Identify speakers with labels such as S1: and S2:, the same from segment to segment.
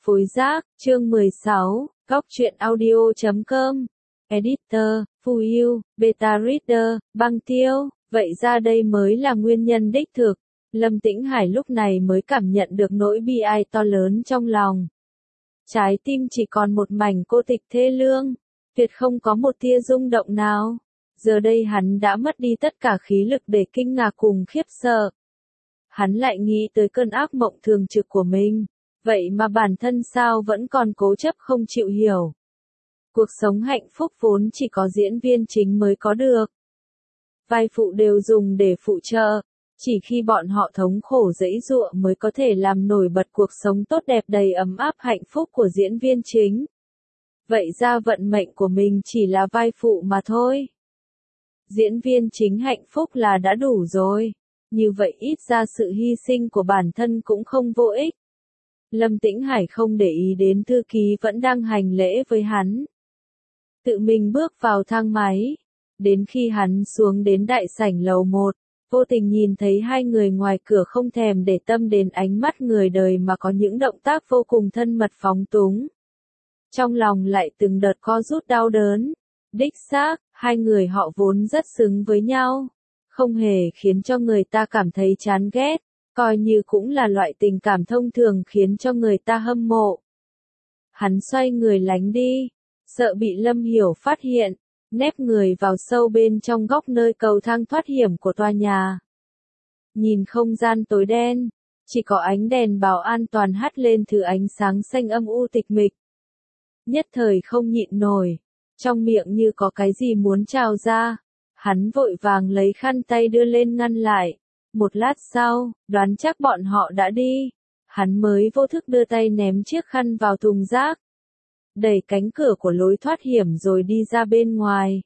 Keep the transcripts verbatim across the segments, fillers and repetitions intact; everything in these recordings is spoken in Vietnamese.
S1: phối giác, chương mười sáu, góc truyện audio chấm com, editor, Phù Yêu, beta reader, băng tiêu, vậy ra đây mới là nguyên nhân đích thực. Lâm Tĩnh Hải lúc này mới cảm nhận được nỗi bi ai to lớn trong lòng. Trái tim chỉ còn một mảnh cô tịch thê lương, tuyệt không có một tia rung động nào. Giờ đây hắn đã mất đi tất cả khí lực để kinh ngạc cùng khiếp sợ. Hắn lại nghĩ tới cơn ác mộng thường trực của mình, vậy mà bản thân sao vẫn còn cố chấp không chịu hiểu. Cuộc sống hạnh phúc vốn chỉ có diễn viên chính mới có được. Vai phụ đều dùng để phụ trợ, chỉ khi bọn họ thống khổ giãy giụa mới có thể làm nổi bật cuộc sống tốt đẹp đầy ấm áp hạnh phúc của diễn viên chính. Vậy ra vận mệnh của mình chỉ là vai phụ mà thôi. Diễn viên chính hạnh phúc là đã đủ rồi, như vậy ít ra sự hy sinh của bản thân cũng không vô ích. Lâm Tĩnh Hải không để ý đến thư ký vẫn đang hành lễ với hắn. Tự mình bước vào thang máy. Đến khi hắn xuống đến đại sảnh lầu một, vô tình nhìn thấy hai người ngoài cửa không thèm để tâm đến ánh mắt người đời mà có những động tác vô cùng thân mật phóng túng. Trong lòng lại từng đợt co rút đau đớn. Đích xác, hai người họ vốn rất xứng với nhau. Không hề khiến cho người ta cảm thấy chán ghét, coi như cũng là loại tình cảm thông thường khiến cho người ta hâm mộ. Hắn xoay người lánh đi, sợ bị Lâm Hiểu phát hiện, nép người vào sâu bên trong góc nơi cầu thang thoát hiểm của tòa nhà. Nhìn không gian tối đen, chỉ có ánh đèn bảo an toàn hắt lên thứ ánh sáng xanh âm u tịch mịch. Nhất thời không nhịn nổi, trong miệng như có cái gì muốn trào ra. Hắn vội vàng lấy khăn tay đưa lên ngăn lại. Một lát sau, đoán chắc bọn họ đã đi. Hắn mới vô thức đưa tay ném chiếc khăn vào thùng rác. Đẩy cánh cửa của lối thoát hiểm rồi đi ra bên ngoài.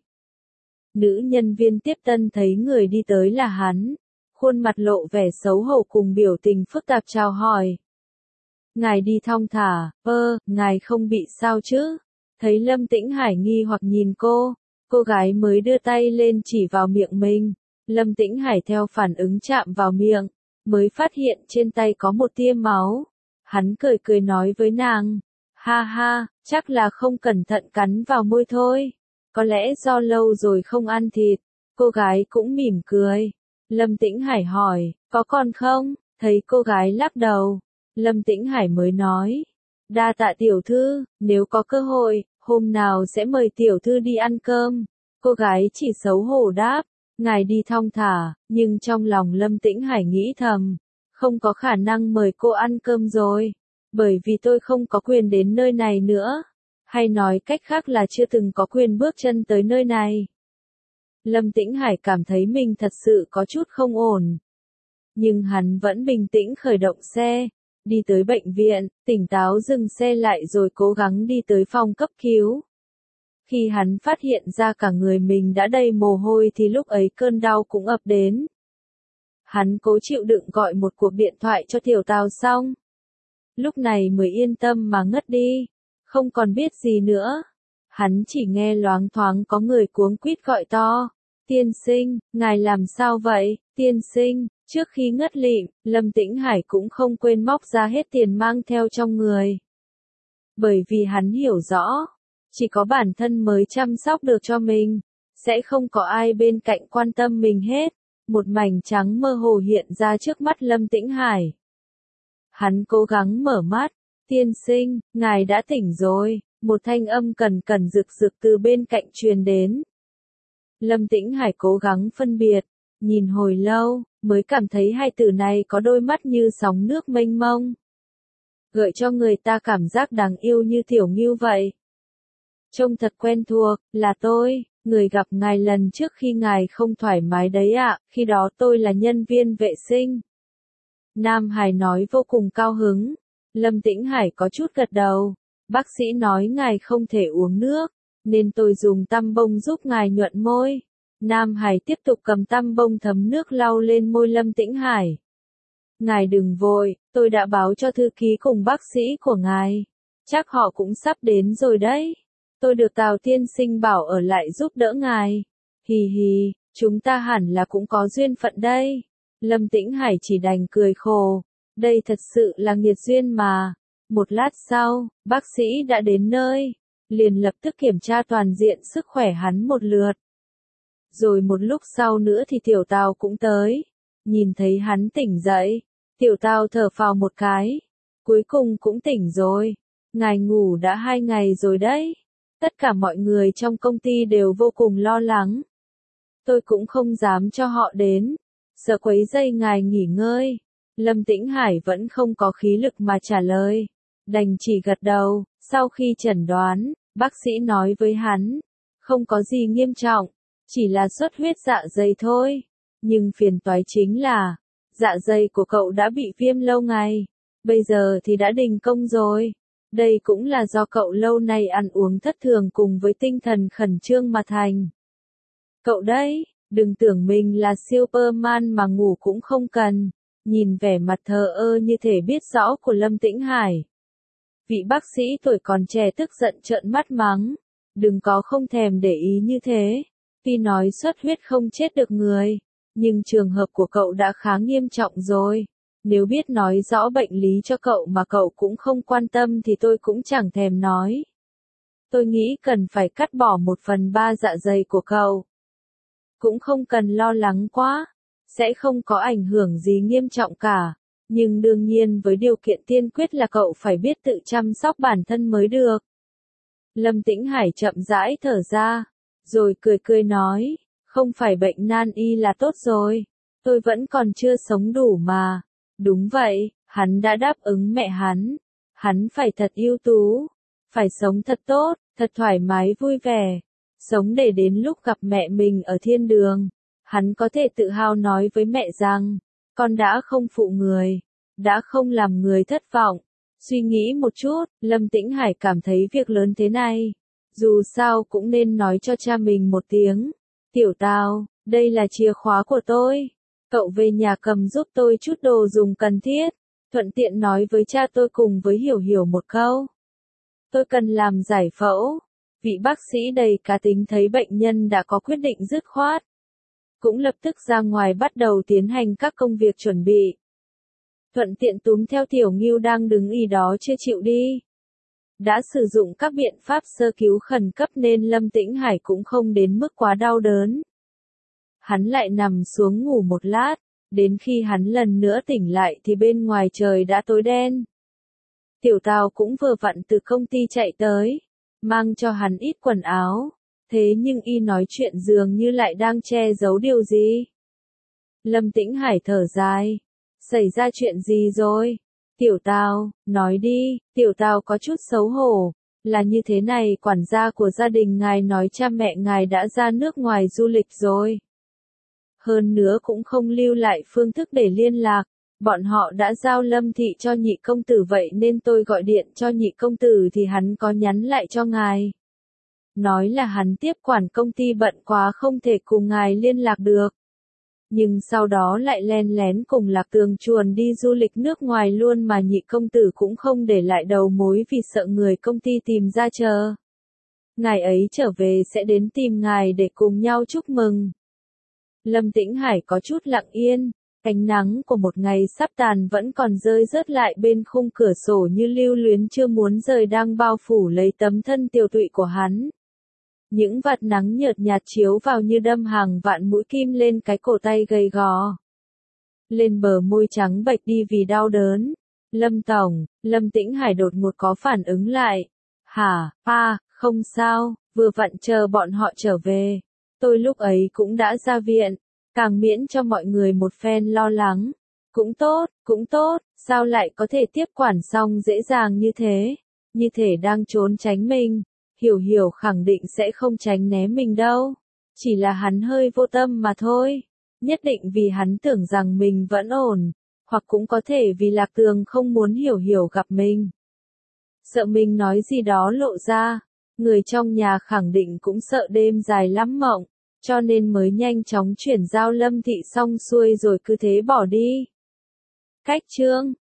S1: Nữ nhân viên tiếp tân thấy người đi tới là hắn. Khuôn mặt lộ vẻ xấu hổ cùng biểu tình phức tạp chào hỏi. Ngài đi thong thả, ơ, ngài không bị sao chứ? Thấy Lâm Tĩnh Hải nghi hoặc nhìn cô. Cô gái mới đưa tay lên chỉ vào miệng mình. Lâm Tĩnh Hải theo phản ứng chạm vào miệng, mới phát hiện trên tay có một tia máu. Hắn cười cười nói với nàng, ha ha, chắc là không cẩn thận cắn vào môi thôi. Có lẽ do lâu rồi không ăn thịt. Cô gái cũng mỉm cười. Lâm Tĩnh Hải hỏi, có còn không? Thấy cô gái lắc đầu. Lâm Tĩnh Hải mới nói, đa tạ tiểu thư, nếu có cơ hội, hôm nào sẽ mời tiểu thư đi ăn cơm. Cô gái chỉ xấu hổ đáp, ngài đi thong thả, nhưng trong lòng Lâm Tĩnh Hải nghĩ thầm, không có khả năng mời cô ăn cơm rồi, bởi vì tôi không có quyền đến nơi này nữa, hay nói cách khác là chưa từng có quyền bước chân tới nơi này. Lâm Tĩnh Hải cảm thấy mình thật sự có chút không ổn, nhưng hắn vẫn bình tĩnh khởi động xe, đi tới bệnh viện, tỉnh táo dừng xe lại rồi cố gắng đi tới phòng cấp cứu. Khi hắn phát hiện ra cả người mình đã đầy mồ hôi thì lúc ấy cơn đau cũng ập đến. Hắn cố chịu đựng gọi một cuộc điện thoại cho Tiểu Tào xong. Lúc này mới yên tâm mà ngất đi, không còn biết gì nữa. Hắn chỉ nghe loáng thoáng có người cuống quýt gọi to. Tiên sinh, ngài làm sao vậy, tiên sinh? Trước khi ngất lịm, Lâm Tĩnh Hải cũng không quên móc ra hết tiền mang theo trong người. Bởi vì hắn hiểu rõ, chỉ có bản thân mới chăm sóc được cho mình, sẽ không có ai bên cạnh quan tâm mình hết. Một mảnh trắng mơ hồ hiện ra trước mắt Lâm Tĩnh Hải. Hắn cố gắng mở mắt, tiên sinh, ngài đã tỉnh rồi, một thanh âm cẩn cẩn rực rực từ bên cạnh truyền đến. Lâm Tĩnh Hải cố gắng phân biệt, nhìn hồi lâu, mới cảm thấy hai từ này có đôi mắt như sóng nước mênh mông, gợi cho người ta cảm giác đáng yêu như tiểu ngưu vậy. Trông thật quen thuộc, là tôi, người gặp ngài lần trước khi ngài không thoải mái đấy ạ, khi đó tôi là nhân viên vệ sinh. Nam Hải nói vô cùng cao hứng. Lâm Tĩnh Hải có chút gật đầu. Bác sĩ nói ngài không thể uống nước, nên tôi dùng tăm bông giúp ngài nhuận môi. Nam Hải tiếp tục cầm tăm bông thấm nước lau lên môi Lâm Tĩnh Hải. Ngài đừng vội, tôi đã báo cho thư ký cùng bác sĩ của ngài. Chắc họ cũng sắp đến rồi đấy. Tôi được Tào tiên sinh bảo ở lại giúp đỡ ngài. Hì hì, chúng ta hẳn là cũng có duyên phận đây. Lâm Tĩnh Hải chỉ đành cười khổ. Đây thật sự là nghiệt duyên mà. Một lát sau, bác sĩ đã đến nơi, liền lập tức kiểm tra toàn diện sức khỏe hắn một lượt. Rồi một lúc sau nữa thì Tiểu Tào cũng tới, nhìn thấy hắn tỉnh dậy, Tiểu Tào thở phào một cái, cuối cùng cũng tỉnh rồi, ngài ngủ đã hai ngày rồi đấy. Tất cả mọi người trong công ty đều vô cùng lo lắng. Tôi cũng không dám cho họ đến, sợ quấy rầy ngài nghỉ ngơi. Lâm Tĩnh Hải vẫn không có khí lực mà trả lời, đành chỉ gật đầu. Sau khi chẩn đoán, bác sĩ nói với hắn, không có gì nghiêm trọng, chỉ là xuất huyết dạ dày thôi. Nhưng phiền toái chính là, dạ dày của cậu đã bị viêm lâu ngày, bây giờ thì đã đình công rồi. Đây cũng là do cậu lâu nay ăn uống thất thường cùng với tinh thần khẩn trương mà thành. Cậu đấy, đừng tưởng mình là Superman mà ngủ cũng không cần. Nhìn vẻ mặt thờ ơ như thể biết rõ của Lâm Tĩnh Hải, vị bác sĩ tuổi còn trẻ tức giận trợn mắt mắng, đừng có không thèm để ý như thế. Tuy nói xuất huyết không chết được người, nhưng trường hợp của cậu đã khá nghiêm trọng rồi. Nếu biết nói rõ bệnh lý cho cậu mà cậu cũng không quan tâm thì tôi cũng chẳng thèm nói. Tôi nghĩ cần phải cắt bỏ một phần ba dạ dày của cậu. Cũng không cần lo lắng quá, sẽ không có ảnh hưởng gì nghiêm trọng cả. Nhưng đương nhiên với điều kiện tiên quyết là cậu phải biết tự chăm sóc bản thân mới được. Lâm Tĩnh Hải chậm rãi thở ra, rồi cười cười nói, không phải bệnh nan y là tốt rồi, tôi vẫn còn chưa sống đủ mà. Đúng vậy, hắn đã đáp ứng mẹ hắn, hắn phải thật ưu tú, phải sống thật tốt, thật thoải mái vui vẻ, sống để đến lúc gặp mẹ mình ở thiên đường, hắn có thể tự hào nói với mẹ rằng, con đã không phụ người, đã không làm người thất vọng. Suy nghĩ một chút, Lâm Tĩnh Hải cảm thấy việc lớn thế này, dù sao cũng nên nói cho cha mình một tiếng. Tiểu Tào, đây là chìa khóa của tôi. Cậu về nhà cầm giúp tôi chút đồ dùng cần thiết, thuận tiện nói với cha tôi cùng với Hiểu Hiểu một câu. Tôi cần làm giải phẫu. Vị bác sĩ đầy cá tính thấy bệnh nhân đã có quyết định dứt khoát, cũng lập tức ra ngoài bắt đầu tiến hành các công việc chuẩn bị. Thuận tiện túm theo Tiểu Ngưu đang đứng y đó chưa chịu đi. Đã sử dụng các biện pháp sơ cứu khẩn cấp nên Lâm Tĩnh Hải cũng không đến mức quá đau đớn. Hắn lại nằm xuống ngủ một lát, đến khi hắn lần nữa tỉnh lại thì bên ngoài trời đã tối đen. Tiểu Tào cũng vừa vặn từ công ty chạy tới, mang cho hắn ít quần áo, thế nhưng y nói chuyện dường như lại đang che giấu điều gì. Lâm Tĩnh Hải thở dài, xảy ra chuyện gì rồi? Tiểu Tào, nói đi. Tiểu Tào có chút xấu hổ, là như thế này, quản gia của gia đình ngài nói cha mẹ ngài đã ra nước ngoài du lịch rồi. Hơn nữa cũng không lưu lại phương thức để liên lạc, bọn họ đã giao Lâm thị cho nhị công tử, vậy nên tôi gọi điện cho nhị công tử thì hắn có nhắn lại cho ngài. Nói là hắn tiếp quản công ty bận quá không thể cùng ngài liên lạc được. Nhưng sau đó lại len lén cùng Lạc Tường chuồn đi du lịch nước ngoài luôn mà nhị công tử cũng không để lại đầu mối vì sợ người công ty tìm ra chờ. Ngài ấy trở về sẽ đến tìm ngài để cùng nhau chúc mừng. Lâm Tĩnh Hải có chút lặng yên, ánh nắng của một ngày sắp tàn vẫn còn rơi rớt lại bên khung cửa sổ như lưu luyến chưa muốn rời đang bao phủ lấy tấm thân tiều tụy của hắn. Những vạt nắng nhợt nhạt chiếu vào như đâm hàng vạn mũi kim lên cái cổ tay gầy gò. Lên bờ môi trắng bệch đi vì đau đớn. Lâm Tổng, Lâm Tĩnh Hải đột ngột có phản ứng lại. Hả, à, không sao, vừa vặn chờ bọn họ trở về. Tôi lúc ấy cũng đã ra viện, càng miễn cho mọi người một phen lo lắng. Cũng tốt, cũng tốt, sao lại có thể tiếp quản xong dễ dàng như thế, như thể đang trốn tránh mình. Hiểu Hiểu khẳng định sẽ không tránh né mình đâu, chỉ là hắn hơi vô tâm mà thôi, nhất định vì hắn tưởng rằng mình vẫn ổn, hoặc cũng có thể vì Lạc Tường không muốn Hiểu Hiểu gặp mình. Sợ mình nói gì đó lộ ra, người trong nhà khẳng định cũng sợ đêm dài lắm mộng, cho nên mới nhanh chóng chuyển giao Lâm thị xong xuôi rồi cứ thế bỏ đi. Cách chương